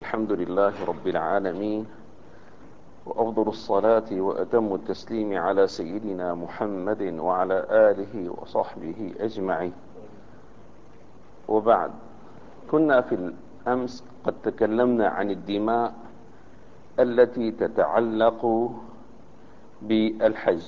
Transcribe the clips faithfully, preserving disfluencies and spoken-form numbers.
الحمد لله رب العالمين، وأفضل الصلاة وأتم التسليم على سيدنا محمد وعلى آله وصحبه أجمعين. وبعد، كنا في الأمس قد تكلمنا عن الدماء التي تتعلق بالحج،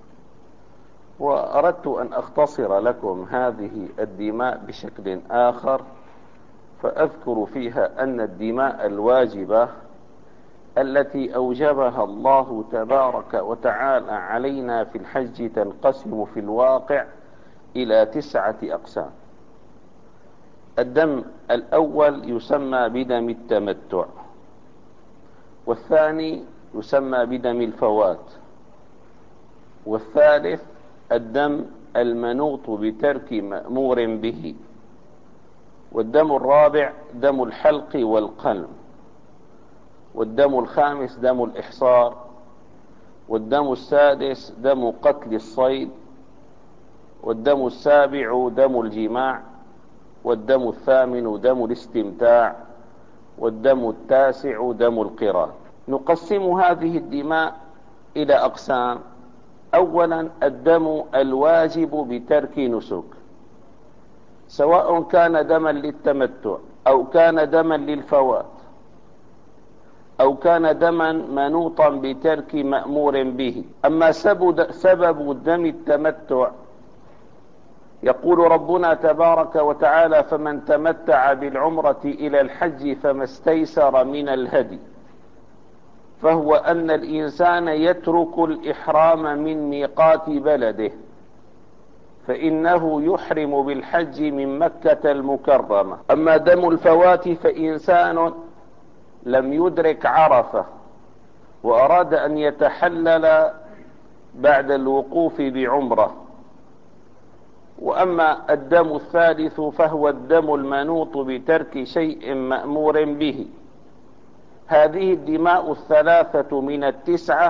وأردت أن أختصر لكم هذه الدماء بشكل آخر، فأذكر فيها أن الدماء الواجبة التي أوجبها الله تبارك وتعالى علينا في الحج تنقسم في الواقع إلى تسعة أقسام. الدم الأول يسمى بدم التمتع، والثاني يسمى بدم الفوات، والثالث الدم المنوط بترك مأمور به، والدم الرابع دم الحلق والقلم، والدم الخامس دم الإحصار، والدم السادس دم قتل الصيد، والدم السابع دم الجماع، والدم الثامن دم الاستمتاع، والدم التاسع دم القران. نقسم هذه الدماء إلى أقسام. أولا، الدم الواجب بترك نسك، سواء كان دما للتمتع أو كان دما للفوات أو كان دما منوطا بترك مأمور به. أما سبب دم التمتع، يقول ربنا تبارك وتعالى: فمن تمتع بالعمرة إلى الحج فما استيسر من الهدي، فهو أن الإنسان يترك الإحرام من ميقات بلده، فإنه يحرم بالحج من مكة المكرمة. أما دم الفوات، فإنسان لم يدرك عرفة وأراد أن يتحلل بعد الوقوف بعمرة. وأما الدم الثالث فهو الدم المنوط بترك شيء مأمور به. هذه الدماء الثلاثة من التسعة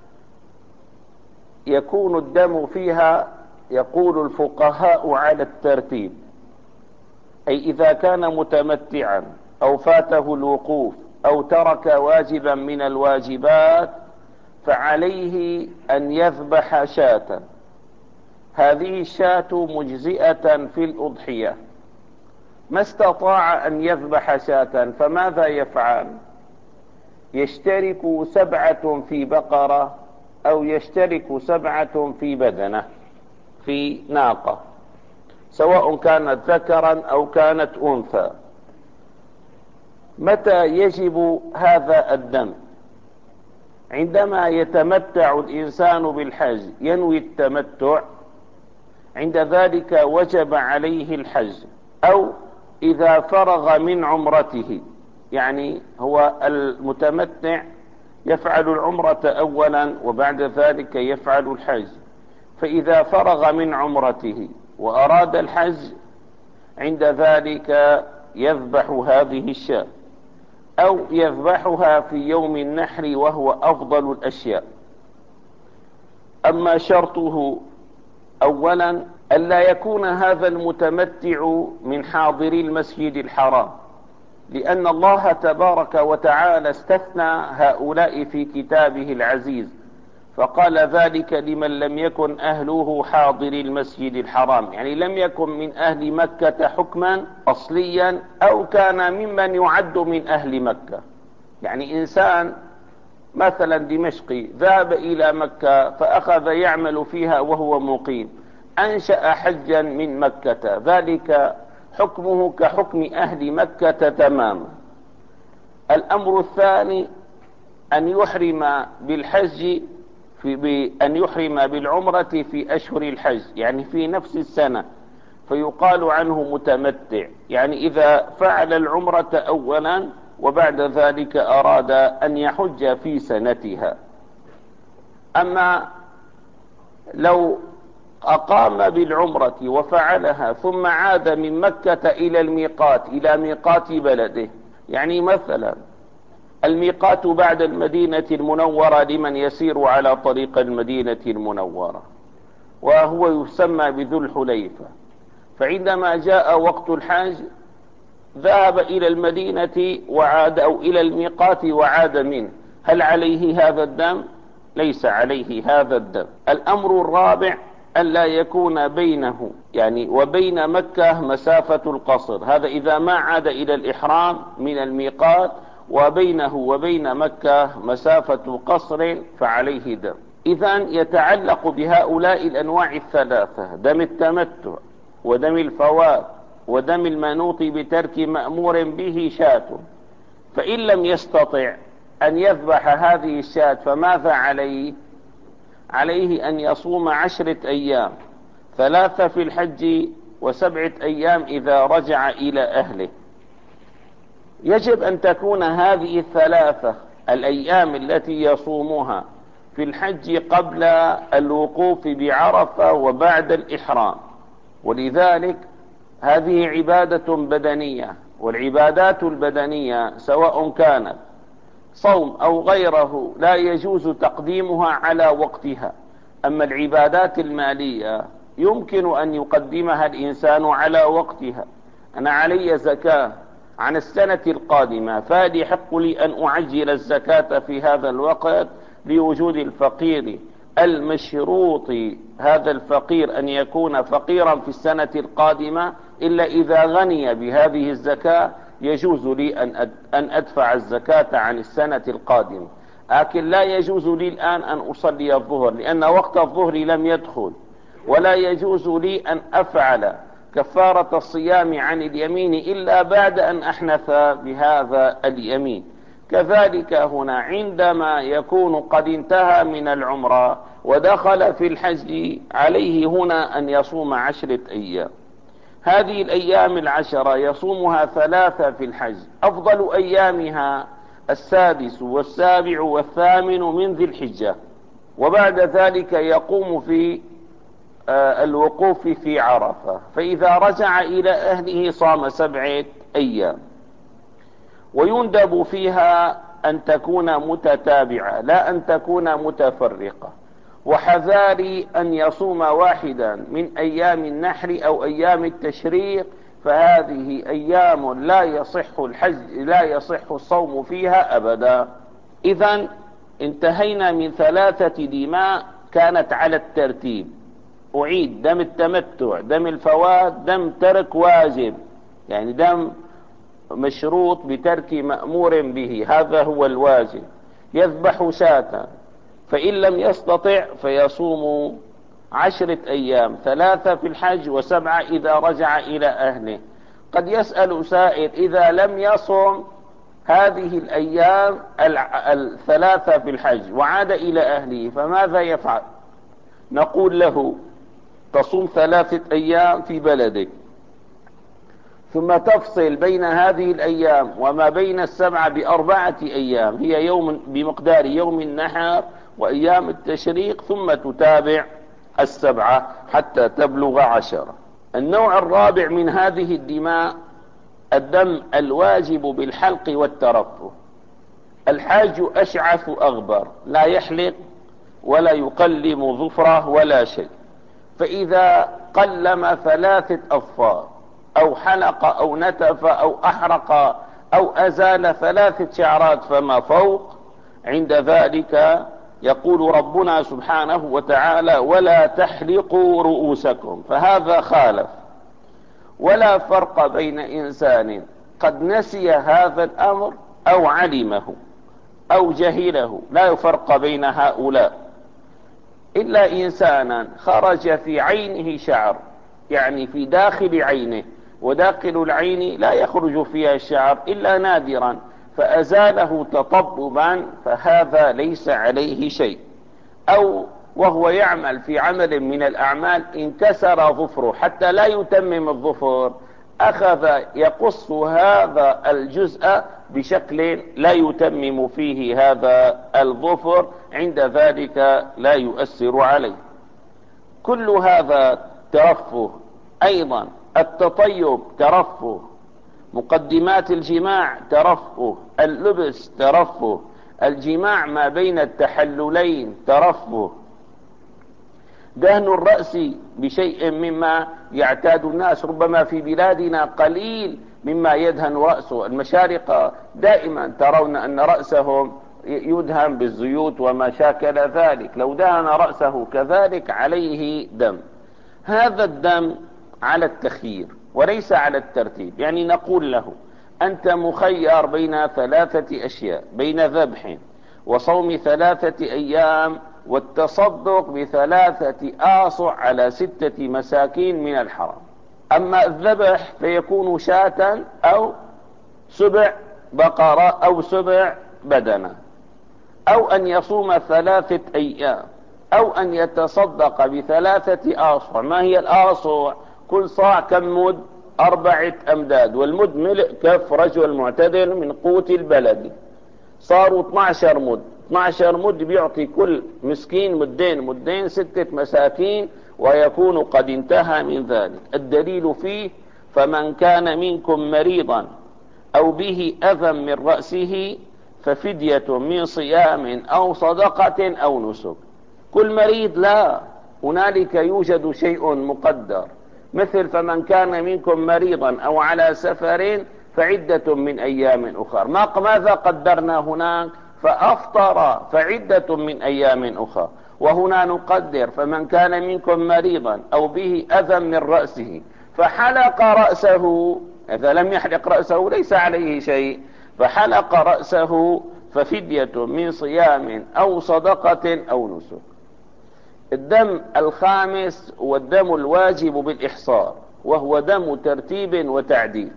يكون الدم فيها، يقول الفقهاء، على الترتيب، أي إذا كان متمتعا أو فاته الوقوف أو ترك واجبا من الواجبات فعليه أن يذبح شاة. هذه الشاة مجزئة في الأضحية. ما استطاع أن يذبح شاة فماذا يفعل؟ يشترك سبعة في بقرة، أو يشترك سبعة في بدنة، في ناقة، سواء كانت ذكرا أو كانت أنثى. متى يجب هذا الدم؟ عندما يتمتع الإنسان بالحج، ينوي التمتع، عند ذلك وجب عليه الحج. أو إذا فرغ من عمرته، يعني هو المتمتع يفعل العمرة أولا وبعد ذلك يفعل الحج، فإذا فرغ من عمرته وأراد الحج، عند ذلك يذبح هذه الشاة، أو يذبحها في يوم النحر وهو أفضل الأشياء. أما شرطه أولا ألا يكون هذا المتمتع من حاضري المسجد الحرام، لأن الله تبارك وتعالى استثنى هؤلاء في كتابه العزيز، فقال: ذلك لمن لم يكن أهله حاضر المسجد الحرام، يعني لم يكن من أهل مكة حكما أصليا، أو كان ممن يعد من أهل مكة. يعني إنسان مثلا دمشقي ذهب إلى مكة فأخذ يعمل فيها وهو مقيم، أنشأ حجا من مكة، ذلك حكمه كحكم أهل مكة تماما. الأمر الثاني أن يحرم بالحج في بأن يحرم بالعمرة في أشهر الحج، يعني في نفس السنة، فيقال عنه متمتع، يعني إذا فعل العمرة أولا وبعد ذلك أراد أن يحج في سنتها. أما لو أقام بالعمرة وفعلها ثم عاد من مكة إلى الميقات، إلى ميقات بلده، يعني مثلا الميقات بعد المدينة المنورة لمن يسير على طريق المدينة المنورة، وهو يسمى بذو الحليفة، فعندما جاء وقت الحج ذهب إلى المدينة وعاد، أو إلى الميقات وعاد منه، هل عليه هذا الدم؟ ليس عليه هذا الدم. الأمر الرابع أن لا يكون بينه يعني وبين مكة مسافة القصر، هذا إذا ما عاد إلى الإحرام من الميقات وبينه وبين مكة مسافة قصر فعليه دم. إذن يتعلق بهؤلاء الأنواع الثلاثة، دم التمتع ودم الفوات ودم المنوط بترك مأمور به، شاة. فإن لم يستطع أن يذبح هذه الشاة فماذا عليه؟ عليه أن يصوم عشرة أيام، ثلاثة في الحج وسبعة أيام إذا رجع إلى أهله. يجب أن تكون هذه الثلاثة الأيام التي يصومها في الحج قبل الوقوف بعرفة وبعد الإحرام، ولذلك هذه عبادة بدنية، والعبادات البدنية سواء كانت صوم أو غيره لا يجوز تقديمها على وقتها. أما العبادات المالية يمكن أن يقدمها الإنسان على وقتها. أنا علي زكاة عن السنة القادمة، فهل يحق لي أن أعجل الزكاة في هذا الوقت لوجود الفقير المشروط هذا الفقير أن يكون فقيرا في السنة القادمة؟ إلا إذا غني بهذه الزكاة يجوز لي أن أدفع الزكاة عن السنة القادمة، لكن لا يجوز لي الآن أن أصلي الظهر لأن وقت الظهر لم يدخل، ولا يجوز لي أن أفعل كفارة الصيام عن اليمين إلا بعد أن أحنث بهذا اليمين. كذلك هنا عندما يكون قد انتهى من العمرة ودخل في الحج عليه هنا أن يصوم عشرة أيام. هذه الأيام العشرة يصومها ثلاثة في الحج، أفضل أيامها السادس والسابع والثامن من ذي الحجة، وبعد ذلك يقوم في الوقوف في عرفة، فإذا رجع إلى أهله صام سبعة أيام. ويندب فيها أن تكون متتابعة لا أن تكون متفرقة، وحذاري أن يصوم واحدا من أيام النحر أو أيام التشريق، فهذه أيام لا يصح الحج لا يصح الصوم فيها أبدا. إذن انتهينا من ثلاثة دماء كانت على الترتيب. أعيد: دم التمتع، دم الفوات، دم ترك واجب يعني دم مشروط بترك مأمور به، هذا هو الواجب. يذبح شاة، فإن لم يستطع فيصوم عشرة أيام، ثلاثة في الحج وسبعة إذا رجع إلى أهله. قد يسأل سائل: إذا لم يصم هذه الأيام الثلاثة في الحج وعاد إلى أهله فماذا يفعل؟ نقول له: تصوم ثلاثة أيام في بلدك، ثم تفصل بين هذه الأيام وما بين السبعة بأربعة أيام، هي يوم بمقدار يوم النحر وأيام التشريق، ثم تتابع السبعة حتى تبلغ عشرة. النوع الرابع من هذه الدماء الدم الواجب بالحلق والترفه. الحاج أشعث أغبر، لا يحلق ولا يقلم ظفره ولا شيء، فإذا قلم ثلاثة أظفار أو حلق أو نتف أو أحرق أو أزال ثلاثة شعرات فما فوق، عند ذلك يقول ربنا سبحانه وتعالى: ولا تحلقوا رؤوسكم. فهذا خالف. ولا فرق بين إنسان قد نسي هذا الأمر أو علمه أو جهله، لا يفرق بين هؤلاء، إلا إنسانا خرج في عينه شعر، يعني في داخل عينه، وداخل العين لا يخرج فيها الشعر إلا نادرا، فأزاله تطببا، فهذا ليس عليه شيء. أو وهو يعمل في عمل من الأعمال انكسر ظفره حتى لا يتمم الظفر، أخذ يقص هذا الجزء بشكل لا يتمم فيه هذا الظفر، عند ذلك لا يؤثر عليه. كل هذا ترفه. أيضا التطيب ترفه، مقدمات الجماع ترفه، اللبس ترفه، الجماع ما بين التحللين ترفه، دهن الرأس بشيء مما يعتاد الناس، ربما في بلادنا قليل مما يدهن رأسه. المشارقة دائما ترون أن رأسهم يدهن بالزيوت وما شاكل ذلك، لو دهن رأسه كذلك عليه دم. هذا الدم على التخيير وليس على الترتيب، يعني نقول له أنت مخير بين ثلاثة أشياء: بين ذبح وصوم ثلاثة أيام والتصدق بثلاثة آصع على ستة مساكين من الحرام. أما الذبح فيكون شاة أو سبع بقرة أو سبع بدنة، أو أن يصوم ثلاثة أيام، أو أن يتصدق بثلاثة آصع. ما هي الآصع؟ كل صاع كم مد؟ أربعة أمداد، والمد ملء كف رجل معتدل من قوت البلد، صاروا اثني عشر مد. اثني عشر مد بيعطي كل مسكين مدين، مدين ستة مساكين، ويكون قد انتهى من ذلك. الدليل فيه: فمن كان منكم مريضا أو به أذى من رأسه ففدية من صيام أو صدقة أو نسك. كل مريض لا، هنالك يوجد شيء مقدر، مثل فمن كان منكم مريضا أو على سفر فعدة من أيام أخر. ما ماذا قدرنا هناك؟ فأفطر فعدة من أيام أخر. وهنا نقدر فمن كان منكم مريضا أو به أذى من رأسه فحلق رأسه. إذا لم يحلق رأسه ليس عليه شيء، فحلق رأسه ففدية من صيام أو صدقة أو نسك. الدم الخامس هو الدم الواجب بالإحصار، وهو دم ترتيب وتعديل.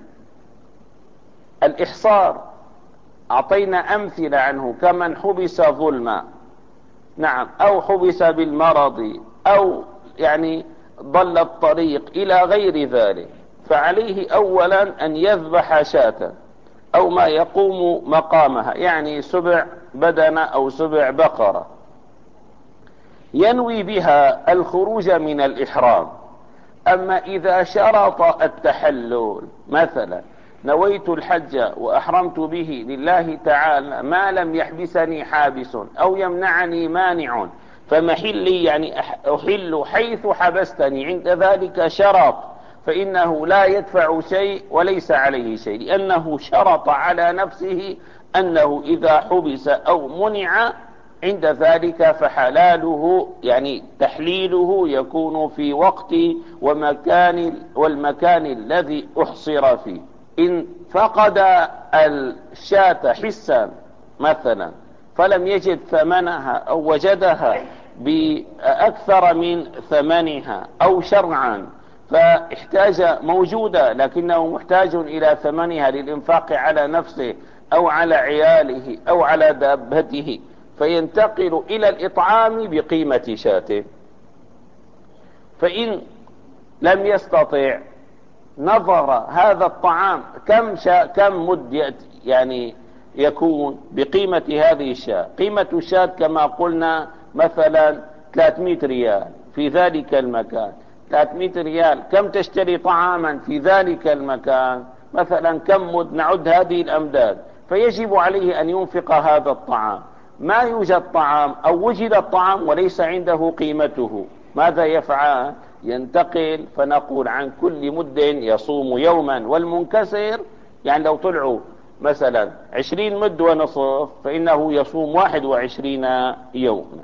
الإحصار أعطينا أمثلة عنه: كمن حبس ظلما، نعم، أو حبس بالمرض، أو يعني ضل الطريق إلى غير ذلك، فعليه أولا أن يذبح شاة أو ما يقوم مقامها، يعني سبع بدنة أو سبع بقرة، ينوي بها الخروج من الإحرام. أما إذا شرط التحلل، مثلا نويت الحج وأحرمت به لله تعالى ما لم يحبسني حابس أو يمنعني مانع فمحلي، يعني أحل حيث حبستني، عند ذلك شرط، فإنه لا يدفع شيء وليس عليه شيء، لأنه شرط على نفسه أنه إذا حبس أو منع عند ذلك فحلاله، يعني تحليله يكون في وقت ومكان والمكان الذي أحصر فيه. إن فقد الشاة حسا مثلا فلم يجد ثمنها أو وجدها بأكثر من ثمنها، أو شرعا فاحتاج موجودة لكنه محتاج إلى ثمنها للإنفاق على نفسه أو على عياله أو على دابته، فينتقل إلى الإطعام بقيمة شاته. فإن لم يستطع نظر هذا الطعام كم شا كم مد يعني يكون بقيمة هذه الشاة. قيمة الشاة كما قلنا مثلا ثلاثمائة ريال في ذلك المكان. ثلاثمائة ريال كم تشتري طعاما في ذلك المكان؟ مثلا كم مد؟ نعد هذه الأمداد، فيجب عليه أن ينفق هذا الطعام. ما يوجد طعام أو وجد الطعام وليس عنده قيمته، ماذا يفعل؟ ينتقل، فنقول عن كل مد يصوم يوما، والمنكسر يعني لو طلعوا مثلا عشرين مد ونصف فإنه يصوم واحد وعشرين يوما.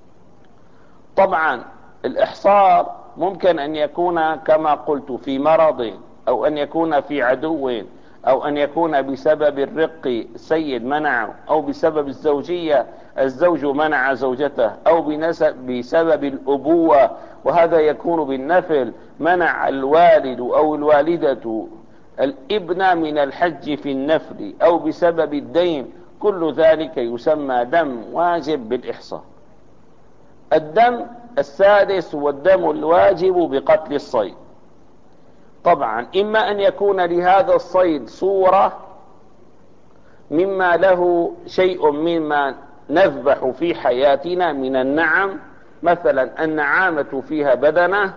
طبعا الإحصار ممكن أن يكون كما قلت في مرض، أو أن يكون في عدو، أو أن يكون بسبب الرق السيد منعه، أو بسبب الزوجية الزوج منع زوجته، أو بسبب الأبوة، وهذا يكون بالنفل، منع الوالد أو الوالدة الابن من الحج في النفل، أو بسبب الدين. كل ذلك يسمى دم واجب بالإحصاء. الدم السادس هو الدم الواجب بقتل الصيد. طبعا إما أن يكون لهذا الصيد صورة مما له شيء مما نذبح في حياتنا من النعم، مثلا النعامة فيها بدنة،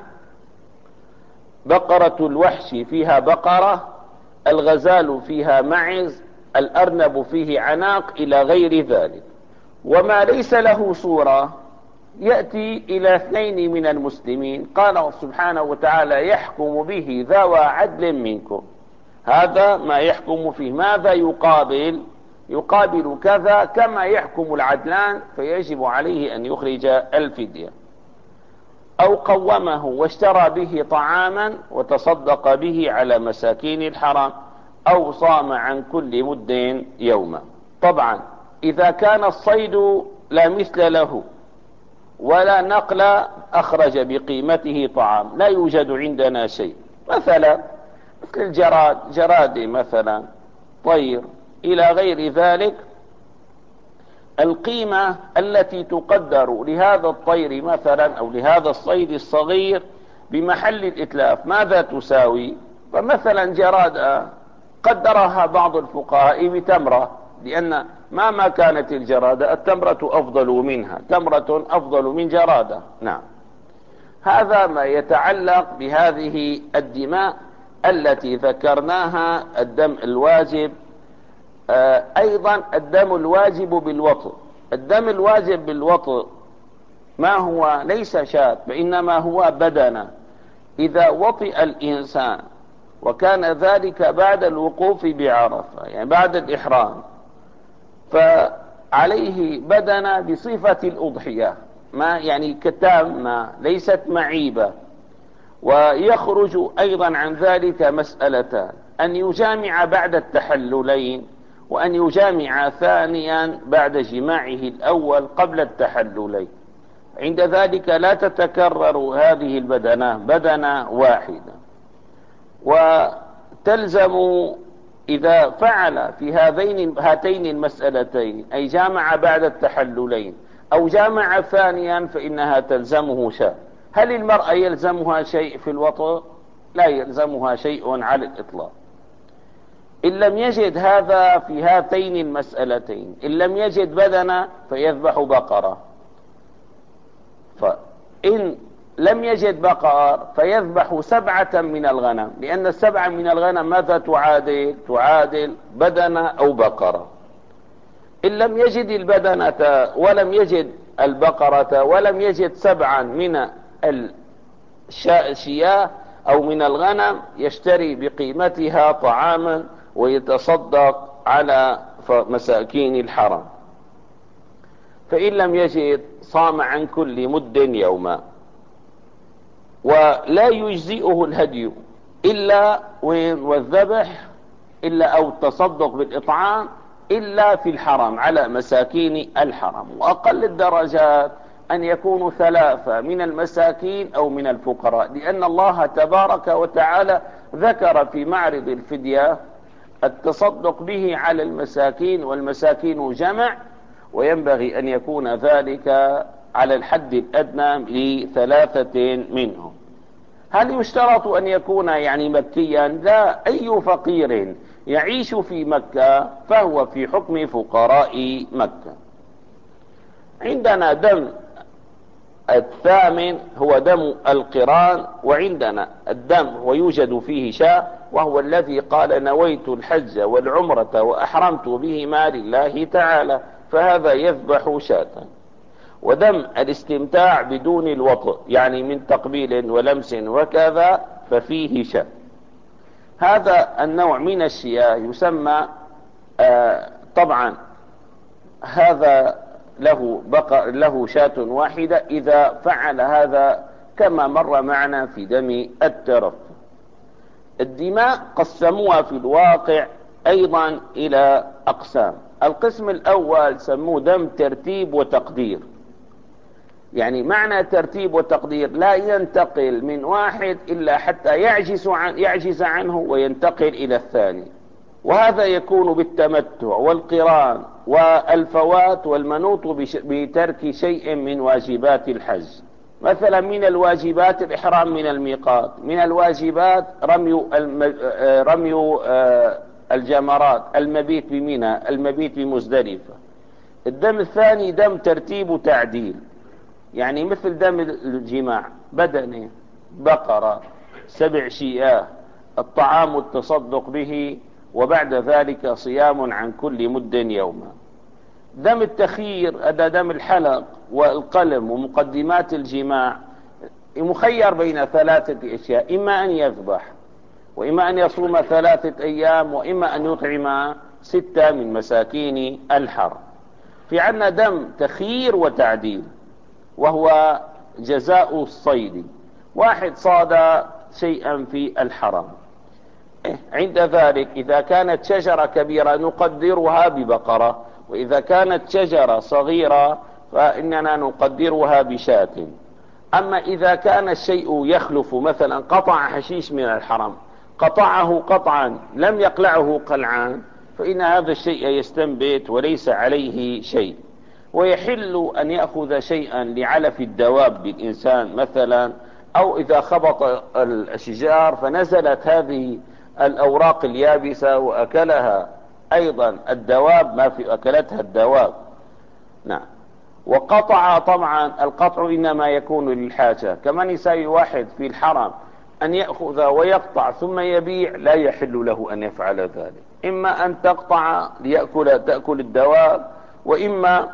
بقرة الوحش فيها بقرة، الغزال فيها معز، الأرنب فيه عناق، إلى غير ذلك. وما ليس له صورة يأتي إلى اثنين من المسلمين، قال سبحانه وتعالى: يحكم به ذوى عدل منكم. هذا ما يحكم فيه. ماذا يقابل؟ يقابل كذا كما يحكم العدلان، فيجب عليه أن يخرج الفدية. أو قومه واشترى به طعاما وتصدق به على مساكين الحرام، أو صام عن كل مد يوما. طبعا إذا كان الصيد لا مثل له ولا نقل أخرج بقيمته طعام، لا يوجد عندنا شيء، مثلا مثل الجراد، جرادي مثلا، طير إلى غير ذلك، القيمة التي تقدر لهذا الطير مثلا أو لهذا الصيد الصغير بمحل الإتلاف ماذا تساوي؟ فمثلا جرادة قدرها بعض الفقهاء بتمرة، لأن مهما كانت الجرادة التمرة أفضل منها، تمرة أفضل من جرادة. نعم، هذا ما يتعلق بهذه الدماء التي ذكرناها. الدم الواجب، آه أيضا الدم الواجب بالوطء. الدم الواجب بالوطء ما هو؟ ليس شاة، وإنما هو بدنة. إذا وطئ الإنسان وكان ذلك بعد الوقوف بعرفة، يعني بعد الإحرام، فعليه بدنة بصفة الأضحية، ما يعني كتامة ليست معيبة. ويخرج أيضا عن ذلك مسألتان: أن يجامع بعد التحللين، وأن يجامع ثانيا بعد جماعه الأول قبل التحللين. عند ذلك لا تتكرر هذه البدنة، بدنة واحدة. وتلزم إذا فعل في هذين هاتين المسألتين، أي جامع بعد التحللين أو جامع ثانيا، فإنها تلزمه شاة. هل المرأة يلزمها شيء في الوطء؟ لا يلزمها شيء على الإطلاق. إن لم يجد هذا في هاتين المسألتين، إن لم يجد بدنة فيذبح بقرة، فإن لم يجد بقر فيذبح سبعة من الغنم، لأن السبعة من الغنم ماذا تعادل؟ تعادل بدنة أو بقرة. إن لم يجد البدنة ولم يجد البقرة ولم يجد سبعا من الشياه أو من الغنم، يشتري بقيمتها طعاما ويتصدق على مساكين الحرم. فإن لم يجد صام عن كل مد يوما. ولا يجزئه الهدي إلا والذبح إلا أو التصدق بالإطعام إلا في الحرم على مساكين الحرم. وأقل الدرجات أن يكونوا ثلاثة من المساكين أو من الفقراء، لأن الله تبارك وتعالى ذكر في معرض الفدية التصدق به على المساكين، والمساكين جمع، وينبغي أن يكون ذلك على الحد الأدنى لثلاثة منهم. هل يشترط أن يكون يعني مكيا؟ لا، أي فقير يعيش في مكة فهو في حكم فقراء مكة. عندنا دم الثامن هو دم القران، وعندنا الدم ويوجد فيه شاة، وهو الذي قال: نويت الحج والعمرة وأحرمت بهما لله تعالى، فهذا يذبح شاة. ودم الاستمتاع بدون الوطء، يعني من تقبيل ولمس وكذا، ففيه شاة. هذا النوع من الشياه يسمى آه طبعا هذا له بقر له شاة واحدة إذا فعل هذا كما مر معنا في دم الترف. الدماء قسموها في الواقع أيضا إلى أقسام. القسم الأول سموه دم ترتيب وتقدير، يعني معنى ترتيب وتقدير لا ينتقل من واحد إلا حتى يعجز, عن يعجز عنه وينتقل إلى الثاني. وهذا يكون بالتمتع والقران والفوات والمنوط بترك شيء من واجبات الحج. مثلا من الواجبات الإحرام من الميقات، من الواجبات رمي, رمي الجمرات، المبيت بمنى، المبيت بمزدلفة. الدم الثاني دم ترتيب وتعديل، يعني مثل دم الجماع، بدنه، بقرة، سبع شياه، الطعام التصدق به، وبعد ذلك صيام عن كل مد يوما. دم التخيير هذا دم الحلق والقلم ومقدمات الجماع، مخير بين ثلاثة أشياء: إما أن يذبح، وإما أن يصوم ثلاثة أيام، وإما أن يطعم ستة من مساكين الحرم. في عنا دم تخيير وتعديل، وهو جزاء الصيد. واحد صاد شيئا في الحرم، عند ذلك إذا كانت شجرة كبيرة نقدرها ببقرة، وإذا كانت شجرة صغيرة فإننا نقدرها بشاة. أما إذا كان الشيء يخلف، مثلا قطع حشيش من الحرم، قطعه قطعا لم يقلعه قلعان، فإن هذا الشيء يستنبت وليس عليه شيء. ويحل أن يأخذ شيئا لعلف الدواب بالإنسان مثلا، أو إذا خبط الأشجار فنزلت هذه الأوراق اليابسة وأكلها أيضا الدواب، ما في أكلتها الدواب. نعم. وقطع، طبعا القطع إنما يكون للحاجة، كما يساوي واحد في الحرم أن يأخذ ويقطع ثم يبيع، لا يحل له أن يفعل ذلك. إما أن تقطع ليأكل تأكل الدواب، وإما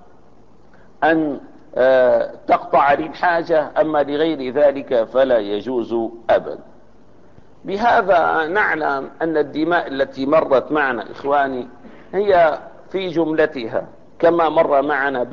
أن تقطع للحاجة، أما لغير ذلك فلا يجوز أبدا. بهذا نعلم أن الدماء التي مرت معنا إخواني هي في جملتها كما مر معنا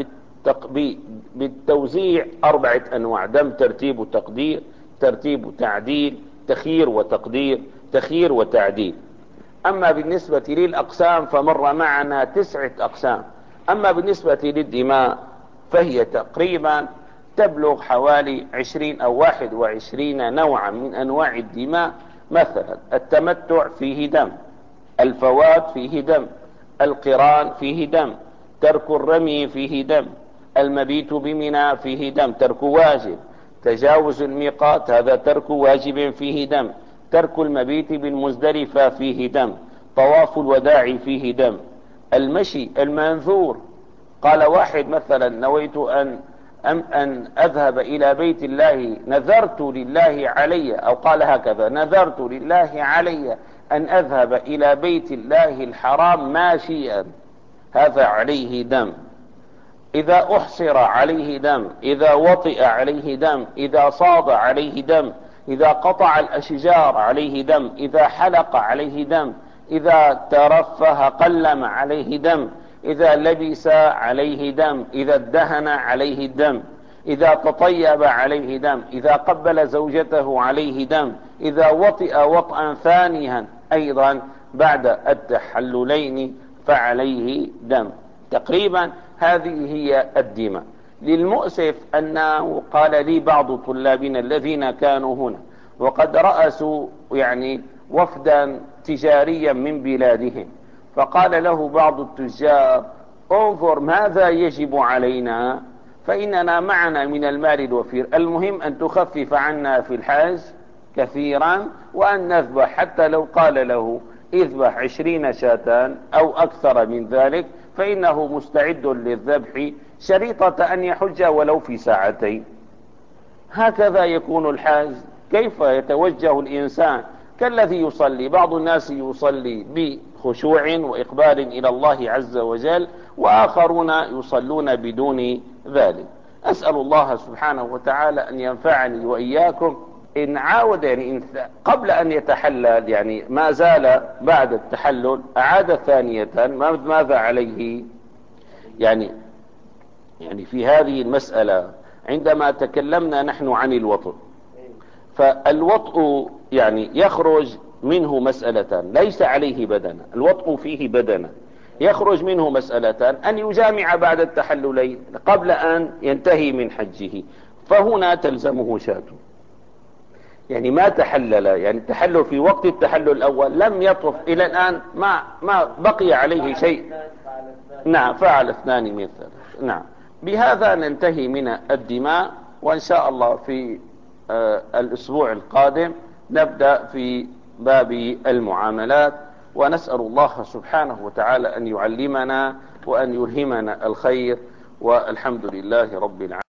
بالتوزيع أربعة أنواع: دم ترتيب وتقدير، ترتيب تعديل، تخيير وتقدير، تخيير وتعديل. أما بالنسبة للأقسام فمر معنا تسعة أقسام. أما بالنسبة للدماء فهي تقريبا تبلغ حوالي عشرين أو واحد وعشرين نوعا من أنواع الدماء. مثلا التمتع فيه دم، الفوات فيه دم، القران فيه دم، ترك الرمي فيه دم، المبيت بمنى فيه دم ترك واجب، تجاوز الميقات هذا ترك واجب فيه دم، ترك المبيت بالمزدلفة فيه دم، طواف الوداع فيه دم، المشي المنذور. قال واحد مثلا: نويت أن أم أن أذهب إلى بيت الله، نذرت لله علي، أو قال هكذا: نذرت لله علي أن أذهب إلى بيت الله الحرام ماشيا، هذا عليه دم. إذا أحصر عليه دم، إذا وطئ عليه دم، إذا صاد عليه دم، إذا قطع الأشجار عليه دم، إذا حلق عليه دم، إذا ترفه قلم عليه دم، إذا لبس عليه دم، إذا ادهن عليه دم، إذا تطيب عليه دم، إذا قبل زوجته عليه دم، إذا وطئ وطئا ثانيا أيضا بعد التحللين فعليه دم. تقريبا هذه هي الدماء. للمؤسف أنه قال لي بعض طلابنا الذين كانوا هنا وقد رأسوا يعني وفدا تجاريا من بلادهم، فقال له بعض التجار: انظر ماذا يجب علينا، فإننا معنا من المال الوفير، المهم أن تخفف عنا في الحج كثيرا وأن نذبح، حتى لو قال له اذبح عشرين شاة أو أكثر من ذلك فإنه مستعد للذبح، شريطة أن يحج ولو في ساعتين. هكذا يكون الحاج. كيف يتوجه الإنسان كالذي يصلي؟ بعض الناس يصلي بخشوع وإقبال إلى الله عز وجل، وآخرون يصلون بدون ذلك. أسأل الله سبحانه وتعالى أن ينفعني وإياكم إن عاود، يعني إن قبل أن يتحلل، يعني ما زال بعد التحلل أعاد ثانية، ماذا عليه؟ يعني يعني في هذه المسألة عندما تكلمنا نحن عن الوطء، فالوطء يعني يخرج منه مسألة ليس عليه بدنة، الوطء فيه بدنة، يخرج منه مسألة أن يجامع بعد التحللين قبل أن ينتهي من حجه، فهنا تلزمه شاة. يعني ما تحلل، يعني التحلل في وقت التحلل الأول لم يطف إلى الآن، ما ما بقي عليه شيء. نعم، فعل اثنان من ثلاث. نعم. بهذا ننتهي من الدماء، وإن شاء الله في آه الأسبوع القادم نبدأ في باب المعاملات، ونسأل الله سبحانه وتعالى أن يعلمنا وأن يلهمنا الخير، والحمد لله رب العالمين.